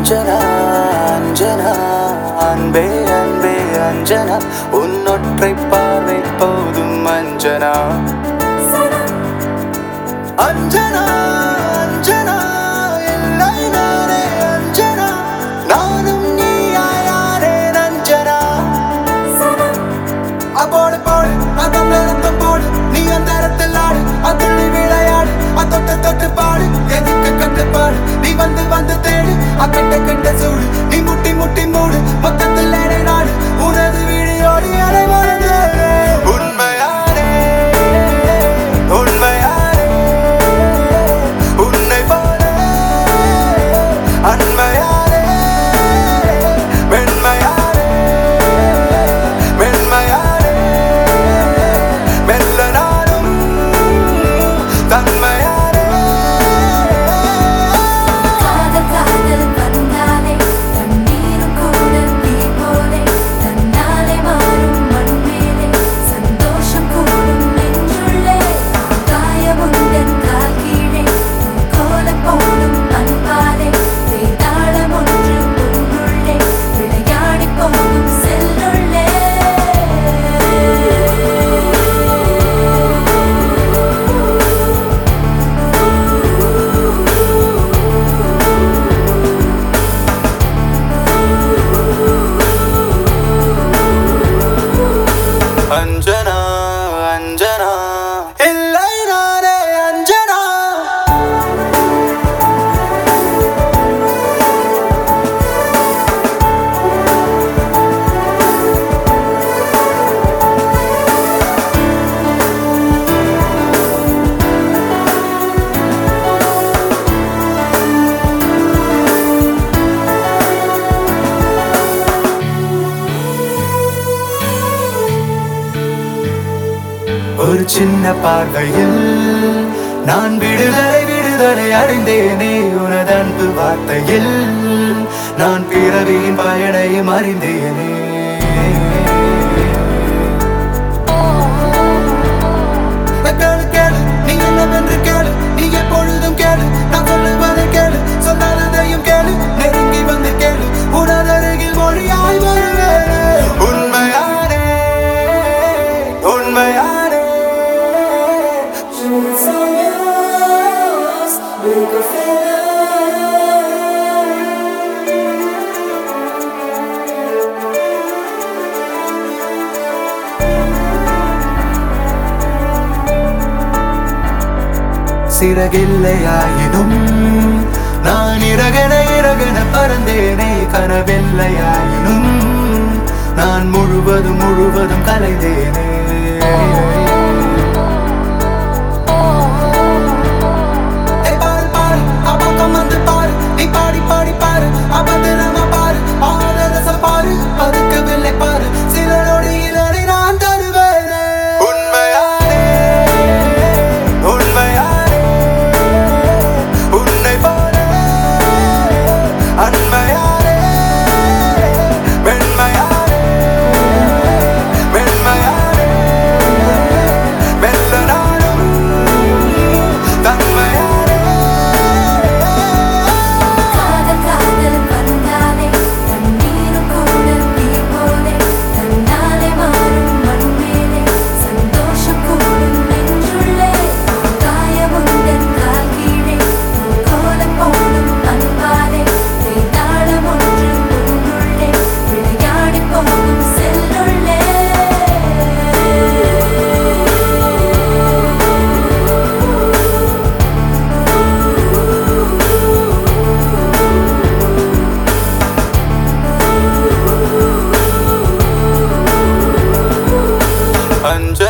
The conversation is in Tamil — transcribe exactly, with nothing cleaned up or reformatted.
அஞ்சனா அஞ்சனா அன்பே அன்பே அஞ்சனா உன்னொற்றை பார்வை போதும் அஞ்சனா அஞ்சனா அஞ்சனா இல்லை நானே அஞ்சனா நானும் நீயாயாரே அஞ்சனா அப்போடு போடு அதன் நேரத்தம் போடு நீ அந்த இடத்தில் ஆடு அதுள்ளி விளையாடு அதொட்டு தொட்டு பாடு எதுக்கு கட்டுப்பாடு நீ வந்து வந்து தேடு அக்கட்ட கட்ட சூடு நீ முட்டி முட்டி மூடு மொத்தத்தில் ஏழை நாடு உனது வீடியோடு அலை மறந்து உண்மையாரே உண்மையாரே உன்னை போல அண்மையாரே வெண்மையாரே வெண்மையாரே மெல்ல நானும் தன்மையாரே அஞ்சனா அஞ்சனா இல்லை நானே அஞ்சனா ஒரு சின்ன பார்வையில் நான் விடுதலை விடுதலை அடைந்தேனே உனது அன்பு வார்த்தையில் நான் பிறவியின் பயனையும் அறிந்தேனே கேளு கேளு நீ என்னவென்று கேளு நீ எப்பொழுதும் கேளு நான் சொல்லுவதை கேளு சொல்லாததையும் கேளு நெருங்கி வந்து கேளு உனது அருகில் மொழியாய் வருவேனே உண்மையானே உண்மையானே சிறகில்லையாயினும் நான் இறகன இறகன பறந்தேனே கனவில்லையாயினும் நான் முழுவதும் முழுவதும் கலைந்தேனே வந்து பாரு நீ பாடி பாடி பாரு அபத்திரமா பாரு ஆதரச பாரு பதுக்கவில்லை பாரு சில நொடியில் அதை நான் தருவேனே உண்மையாரே உண்மையாரே உன்னை போல அண்மையாரே வெண்மையாரே வெண்மையாரே மெல்ல நானும் தன்மையாரே அஞ்சனா